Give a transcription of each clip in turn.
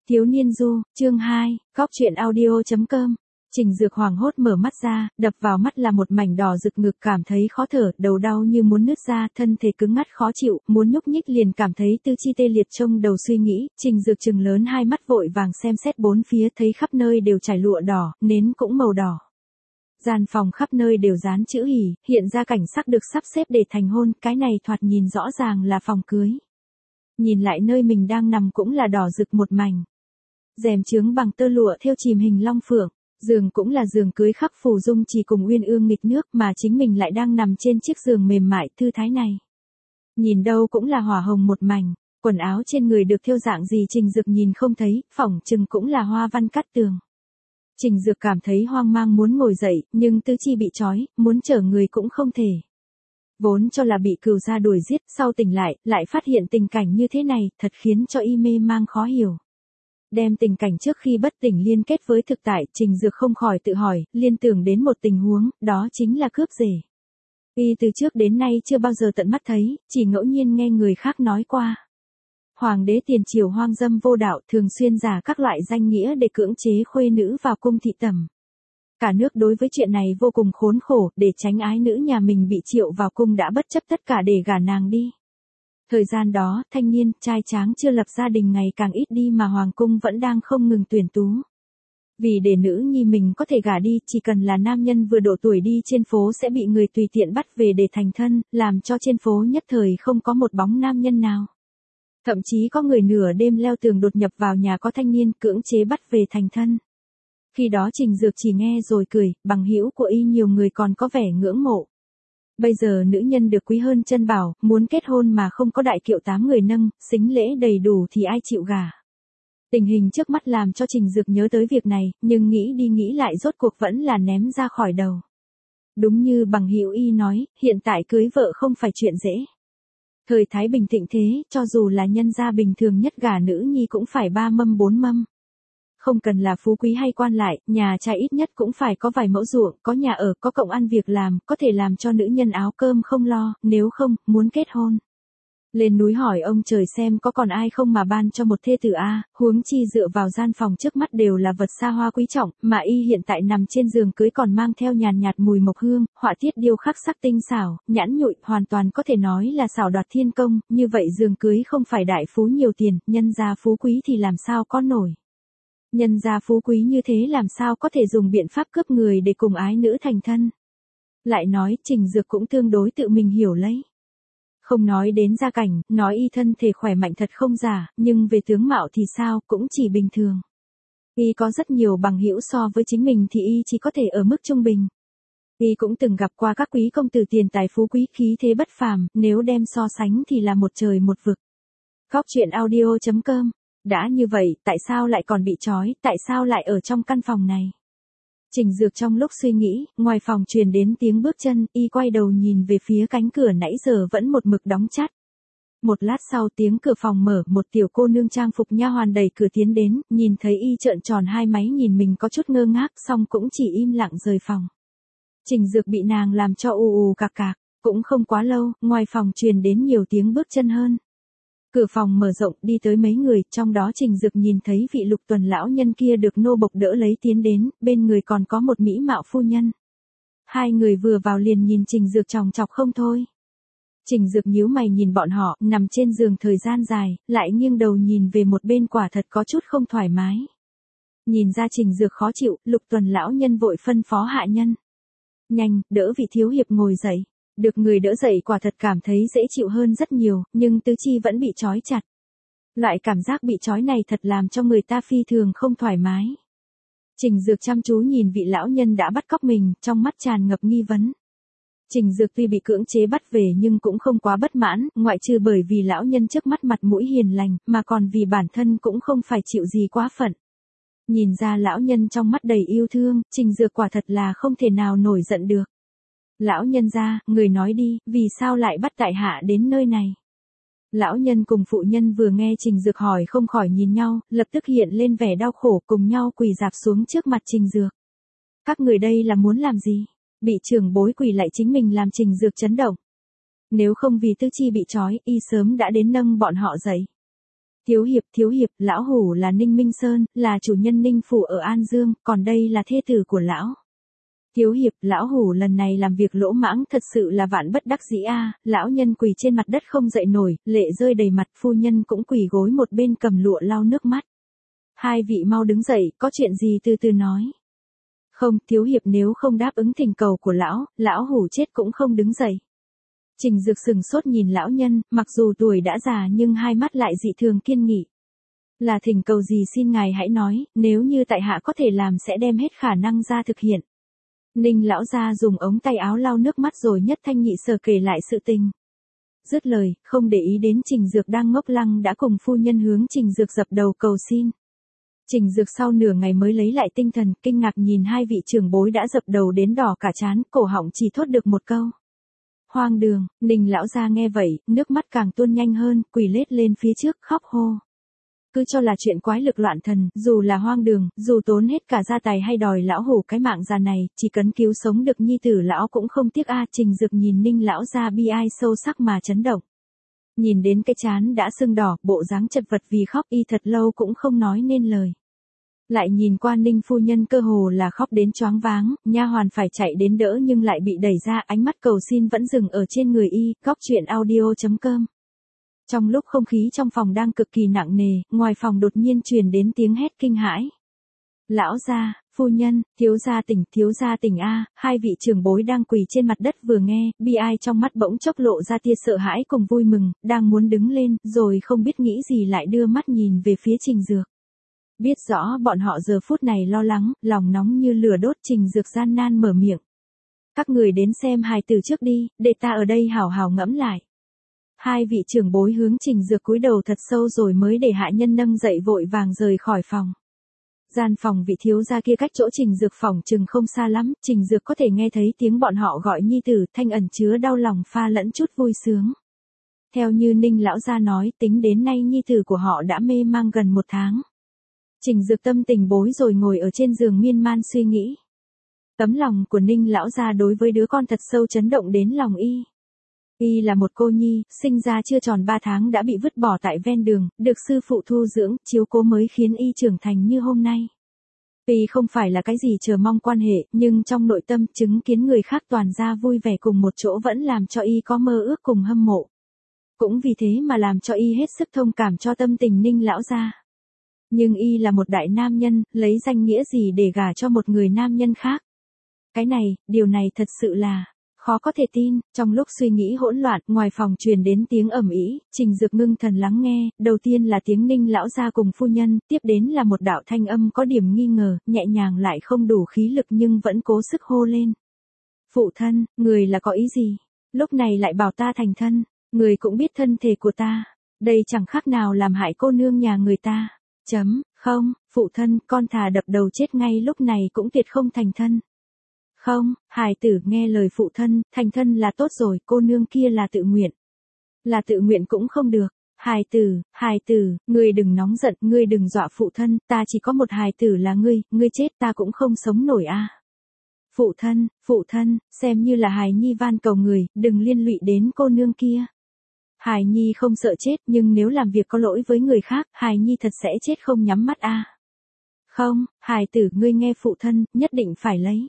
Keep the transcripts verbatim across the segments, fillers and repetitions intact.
Thiếu niên du, chương hai, góc truyện audio chấm com. Trình Dược hoảng hốt mở mắt ra, đập vào mắt là một mảnh đỏ rực ngực, cảm thấy khó thở, đầu đau như muốn nứt ra, thân thể cứng ngắc khó chịu, muốn nhúc nhích liền cảm thấy tứ chi tê liệt. Trong đầu suy nghĩ, Trình Dược trừng lớn hai mắt vội vàng xem xét bốn phía, thấy khắp nơi đều trải lụa đỏ, nến cũng màu đỏ. Gian phòng khắp nơi đều dán chữ hỉ, hiện ra cảnh sắc được sắp xếp để thành hôn, cái này thoạt nhìn rõ ràng là phòng cưới. Nhìn lại nơi mình đang nằm cũng là đỏ rực một mảnh. Rèm chướng bằng tơ lụa thêu chìm hình long phượng, giường cũng là giường cưới khắc phù dung chỉ cùng uyên ương nghịch nước, mà chính mình lại đang nằm trên chiếc giường mềm mại thư thái này. Nhìn đâu cũng là hỏa hồng một mảnh, quần áo trên người được thêu dạng gì Trình Dược nhìn không thấy, phỏng chừng cũng là hoa văn cắt tường. Trình Dược cảm thấy hoang mang muốn ngồi dậy, nhưng tứ chi bị trói, muốn chở người cũng không thể. Vốn cho là bị cừu gia đuổi giết, sau tỉnh lại, lại phát hiện tình cảnh như thế này, thật khiến cho y mê mang khó hiểu. Đem tình cảnh trước khi bất tỉnh liên kết với thực tại, Trình Dược không khỏi tự hỏi, liên tưởng đến một tình huống, đó chính là cướp rể. Y từ trước đến nay chưa bao giờ tận mắt thấy, chỉ ngẫu nhiên nghe người khác nói qua. Hoàng đế tiền triều hoang dâm vô đạo, thường xuyên giả các loại danh nghĩa để cưỡng chế khuê nữ vào cung thị tẩm. Cả nước đối với chuyện này vô cùng khốn khổ, để tránh ái nữ nhà mình bị triệu vào cung đã bất chấp tất cả để gả nàng đi. Thời gian đó, thanh niên, trai tráng chưa lập gia đình ngày càng ít đi mà hoàng cung vẫn đang không ngừng tuyển tú. Vì để nữ nhi mình có thể gả đi, chỉ cần là nam nhân vừa độ tuổi đi trên phố sẽ bị người tùy tiện bắt về để thành thân, làm cho trên phố nhất thời không có một bóng nam nhân nào. Thậm chí có người nửa đêm leo tường đột nhập vào nhà có thanh niên cưỡng chế bắt về thành thân. Khi đó Trình Dược chỉ nghe rồi cười, bằng hữu của y nhiều người còn có vẻ ngưỡng mộ. Bây giờ nữ nhân được quý hơn chân bảo, muốn kết hôn mà không có đại kiệu tám người nâng, sính lễ đầy đủ thì ai chịu gả. Tình hình trước mắt làm cho Trình Dược nhớ tới việc này, nhưng nghĩ đi nghĩ lại rốt cuộc vẫn là ném ra khỏi đầu. Đúng như bằng hữu y nói, hiện tại cưới vợ không phải chuyện dễ. Thời Thái Bình thịnh thế, cho dù là nhân gia bình thường nhất gả nữ nhi cũng phải ba mâm bốn mâm. Không cần là phú quý hay quan lại, nhà trai ít nhất cũng phải có vài mẫu ruộng, có nhà ở, có công ăn việc làm, có thể làm cho nữ nhân áo cơm không lo, nếu không, muốn kết hôn. Lên núi hỏi ông trời xem có còn ai không mà ban cho một thê tử a, huống chi dựa vào gian phòng trước mắt đều là vật xa hoa quý trọng, mà y hiện tại nằm trên giường cưới còn mang theo nhàn nhạt mùi mộc hương, họa tiết điêu khắc sắc tinh xảo, nhãn nhụi, hoàn toàn có thể nói là xảo đoạt thiên công, như vậy giường cưới không phải đại phú nhiều tiền, nhân gia phú quý thì làm sao có nổi. Nhân gia phú quý như thế làm sao có thể dùng biện pháp cướp người để cùng ái nữ thành thân. Lại nói Trình Dược cũng tương đối tự mình hiểu lấy. Không nói đến gia cảnh, nói y thân thể khỏe mạnh thật không giả, nhưng về tướng mạo thì sao, cũng chỉ bình thường. Y có rất nhiều bằng hữu so với chính mình thì y chỉ có thể ở mức trung bình. Y cũng từng gặp qua các quý công tử tiền tài phú quý khí thế bất phàm, nếu đem so sánh thì là một trời một vực. Góc truyện audio chấm com. Đã như vậy, tại sao lại còn bị trói, tại sao lại ở trong căn phòng này? Trình Dược trong lúc suy nghĩ, ngoài phòng truyền đến tiếng bước chân, y quay đầu nhìn về phía cánh cửa nãy giờ vẫn một mực đóng chặt. Một lát sau tiếng cửa phòng mở, một tiểu cô nương trang phục nha hoàn đẩy cửa tiến đến, nhìn thấy y trợn tròn hai máy nhìn mình có chút ngơ ngác, xong cũng chỉ im lặng rời phòng. Trình Dược bị nàng làm cho ù ù cạc cạc, cũng không quá lâu, ngoài phòng truyền đến nhiều tiếng bước chân hơn. Cửa phòng mở rộng đi tới mấy người, trong đó Trình Dược nhìn thấy vị Lục Tuần lão nhân kia được nô bộc đỡ lấy tiến đến, bên người còn có một mỹ mạo phu nhân. Hai người vừa vào liền nhìn Trình Dược chòng chọc không thôi. Trình Dược nhíu mày nhìn bọn họ, nằm trên giường thời gian dài, lại nghiêng đầu nhìn về một bên quả thật có chút không thoải mái. Nhìn ra Trình Dược khó chịu, Lục Tuần lão nhân vội phân phó hạ nhân. Nhanh, đỡ vị thiếu hiệp ngồi dậy. Được người đỡ dậy quả thật cảm thấy dễ chịu hơn rất nhiều, nhưng tứ chi vẫn bị trói chặt. Loại cảm giác bị trói này thật làm cho người ta phi thường không thoải mái. Trình Dược chăm chú nhìn vị lão nhân đã bắt cóc mình, trong mắt tràn ngập nghi vấn. Trình Dược tuy bị cưỡng chế bắt về nhưng cũng không quá bất mãn, ngoại trừ bởi vì lão nhân trước mắt mặt mũi hiền lành, mà còn vì bản thân cũng không phải chịu gì quá phận. Nhìn ra lão nhân trong mắt đầy yêu thương, Trình Dược quả thật là không thể nào nổi giận được. Lão nhân gia, người nói đi, vì sao lại bắt tại hạ đến nơi này? Lão nhân cùng phụ nhân vừa nghe Trình Dược hỏi không khỏi nhìn nhau, lập tức hiện lên vẻ đau khổ cùng nhau quỳ rạp xuống trước mặt Trình Dược. Các người đây là muốn làm gì? Bị trưởng bối quỳ lại chính mình làm Trình Dược chấn động. Nếu không vì tư chi bị trói, y sớm đã đến nâng bọn họ dậy. Thiếu hiệp, thiếu hiệp, lão hủ là Ninh Minh Sơn, là chủ nhân Ninh phủ ở An Dương, còn đây là thê tử của lão. Thiếu hiệp, lão hủ lần này làm việc lỗ mãng thật sự là vạn bất đắc dĩ a. Lão nhân quỳ trên mặt đất không dậy nổi, lệ rơi đầy mặt, phu nhân cũng quỳ gối một bên cầm lụa lau nước mắt. Hai vị mau đứng dậy, có chuyện gì từ từ nói. Không, thiếu hiệp nếu không đáp ứng thỉnh cầu của lão, lão hủ chết cũng không đứng dậy. Trình Dược sừng sốt nhìn lão nhân, mặc dù tuổi đã già nhưng hai mắt lại dị thường kiên nghị. Là thỉnh cầu gì xin ngài hãy nói, nếu như tại hạ có thể làm sẽ đem hết khả năng ra thực hiện. Ninh lão gia dùng ống tay áo lau nước mắt rồi nhất thanh nhị sở kể lại sự tình. Dứt lời, không để ý đến Trình Dược đang ngốc lăng đã cùng phu nhân hướng Trình Dược dập đầu cầu xin. Trình Dược sau nửa ngày mới lấy lại tinh thần, kinh ngạc nhìn hai vị trưởng bối đã dập đầu đến đỏ cả trán, cổ họng chỉ thốt được một câu. Hoang đường. Ninh lão gia nghe vậy, nước mắt càng tuôn nhanh hơn, quỳ lết lên phía trước khóc hô. Cứ cho là chuyện quái lực loạn thần, dù là hoang đường, dù tốn hết cả gia tài hay đòi lão hủ cái mạng già này, chỉ cần cứu sống được nhi tử lão cũng không tiếc a. Trình Dược nhìn Ninh lão gia bi ai sâu sắc mà chấn động. Nhìn đến cái trán đã sưng đỏ, bộ dáng chật vật vì khóc y thật lâu cũng không nói nên lời. Lại nhìn qua Ninh phu nhân cơ hồ là khóc đến choáng váng, nha hoàn phải chạy đến đỡ nhưng lại bị đẩy ra, ánh mắt cầu xin vẫn dừng ở trên người y. Góc truyện audio chấm com. Trong lúc không khí trong phòng đang cực kỳ nặng nề, ngoài phòng đột nhiên truyền đến tiếng hét kinh hãi. Lão gia, phu nhân, thiếu gia tỉnh, thiếu gia tỉnh a. Hai vị trưởng bối đang quỳ trên mặt đất vừa nghe, bi ai trong mắt bỗng chốc lộ ra tia sợ hãi cùng vui mừng, đang muốn đứng lên, rồi không biết nghĩ gì lại đưa mắt nhìn về phía Trình Dược. Biết rõ bọn họ giờ phút này lo lắng, lòng nóng như lửa đốt. Trình Dược gian nan mở miệng. Các người đến xem hài tử trước đi, để ta ở đây hào hào ngẫm lại. Hai vị trưởng bối hướng Trình Dược cúi đầu thật sâu rồi mới để hạ nhân nâng dậy vội vàng rời khỏi phòng. Gian phòng vị thiếu gia kia cách chỗ Trình Dược phòng chừng không xa lắm, Trình Dược có thể nghe thấy tiếng bọn họ gọi nhi tử, thanh ẩn chứa đau lòng pha lẫn chút vui sướng. Theo như Ninh lão gia nói, tính đến nay nhi tử của họ đã mê mang gần một tháng. Trình Dược tâm tình bối rồi ngồi ở trên giường miên man suy nghĩ. Tấm lòng của Ninh lão gia đối với đứa con thật sâu chấn động đến lòng y. Y là một cô nhi, sinh ra chưa tròn ba tháng đã bị vứt bỏ tại ven đường, được sư phụ thu dưỡng, chiếu cố mới khiến y trưởng thành như hôm nay. Tuy không phải là cái gì chờ mong quan hệ, nhưng trong nội tâm chứng kiến người khác toàn ra vui vẻ cùng một chỗ vẫn làm cho y có mơ ước cùng hâm mộ. Cũng vì thế mà làm cho y hết sức thông cảm cho tâm tình Ninh lão gia. Nhưng y là một đại nam nhân, lấy danh nghĩa gì để gả cho một người nam nhân khác? Cái này, điều này thật sự là khó có thể tin. Trong lúc suy nghĩ hỗn loạn, ngoài phòng truyền đến tiếng ầm ĩ. Trình Dược ngưng thần lắng nghe, đầu tiên là tiếng Ninh lão gia cùng phu nhân, tiếp đến là một đạo thanh âm có điểm nghi ngờ, nhẹ nhàng lại không đủ khí lực nhưng vẫn cố sức hô lên. Phụ thân, người là có ý gì? Lúc này lại bảo ta thành thân, người cũng biết thân thể của ta, đây chẳng khác nào làm hại cô nương nhà người ta. Chấm, không, phụ thân, con thà đập đầu chết ngay lúc này cũng tuyệt không thành thân. Không, hài tử nghe lời phụ thân, thành thân là tốt rồi, cô nương kia là tự nguyện. Là tự nguyện cũng không được. Hài tử, hài tử, ngươi đừng nóng giận, ngươi đừng dọa phụ thân, ta chỉ có một hài tử là ngươi, ngươi chết ta cũng không sống nổi a. À. Phụ thân, phụ thân, xem như là hài nhi van cầu người, đừng liên lụy đến cô nương kia. Hài nhi không sợ chết, nhưng nếu làm việc có lỗi với người khác, hài nhi thật sẽ chết không nhắm mắt a. À. Không, hài tử, ngươi nghe phụ thân, nhất định phải lấy.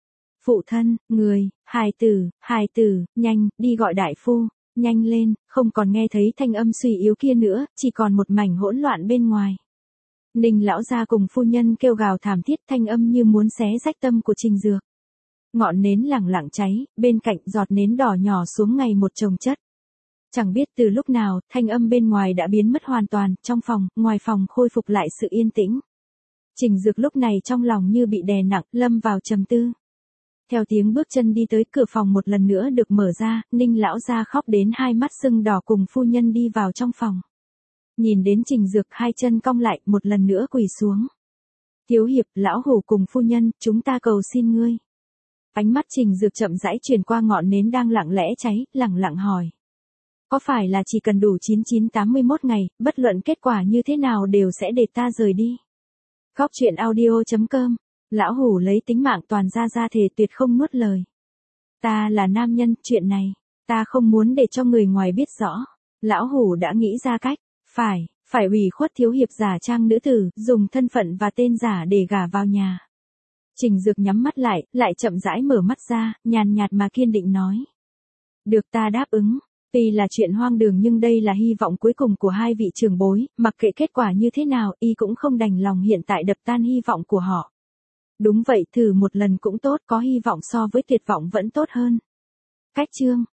Phụ thân, người, hài tử, hài tử, nhanh, đi gọi đại phu, nhanh lên, không còn nghe thấy thanh âm suy yếu kia nữa, chỉ còn một mảnh hỗn loạn bên ngoài. Ninh lão gia cùng phu nhân kêu gào thảm thiết, thanh âm như muốn xé rách tâm của Trình Dược. Ngọn nến lẳng lặng cháy, bên cạnh giọt nến đỏ nhỏ xuống ngày một chồng chất. Chẳng biết từ lúc nào, thanh âm bên ngoài đã biến mất hoàn toàn, trong phòng, ngoài phòng khôi phục lại sự yên tĩnh. Trình Dược lúc này trong lòng như bị đè nặng, lâm vào trầm tư. Theo tiếng bước chân đi tới cửa phòng một lần nữa được mở ra, Ninh lão gia khóc đến hai mắt sưng đỏ cùng phu nhân đi vào trong phòng. Nhìn đến Trình Dược hai chân cong lại, một lần nữa quỳ xuống. Thiếu hiệp, lão hủ cùng phu nhân, chúng ta cầu xin ngươi. Ánh mắt Trình Dược chậm rãi truyền qua ngọn nến đang lặng lẽ cháy, lẳng lặng hỏi. Có phải là chỉ cần đủ chín chín tám mươi mốt ngày, bất luận kết quả như thế nào đều sẽ để ta rời đi? Góc truyện audio chấm com. Lão hủ lấy tính mạng toàn ra ra thề tuyệt không nuốt lời. Ta là nam nhân, chuyện này, ta không muốn để cho người ngoài biết rõ. Lão hủ đã nghĩ ra cách. Phải, Phải ủy khuất thiếu hiệp giả trang nữ tử, dùng thân phận và tên giả để gả vào nhà. Trình Dược nhắm mắt lại, lại chậm rãi mở mắt ra, nhàn nhạt mà kiên định nói. Được, ta đáp ứng. Tuy là chuyện hoang đường nhưng đây là hy vọng cuối cùng của hai vị trưởng bối, mặc kệ kết quả như thế nào, y cũng không đành lòng hiện tại đập tan hy vọng của họ. Đúng vậy, thử một lần cũng tốt, có hy vọng so với tuyệt vọng vẫn tốt hơn. Cách chương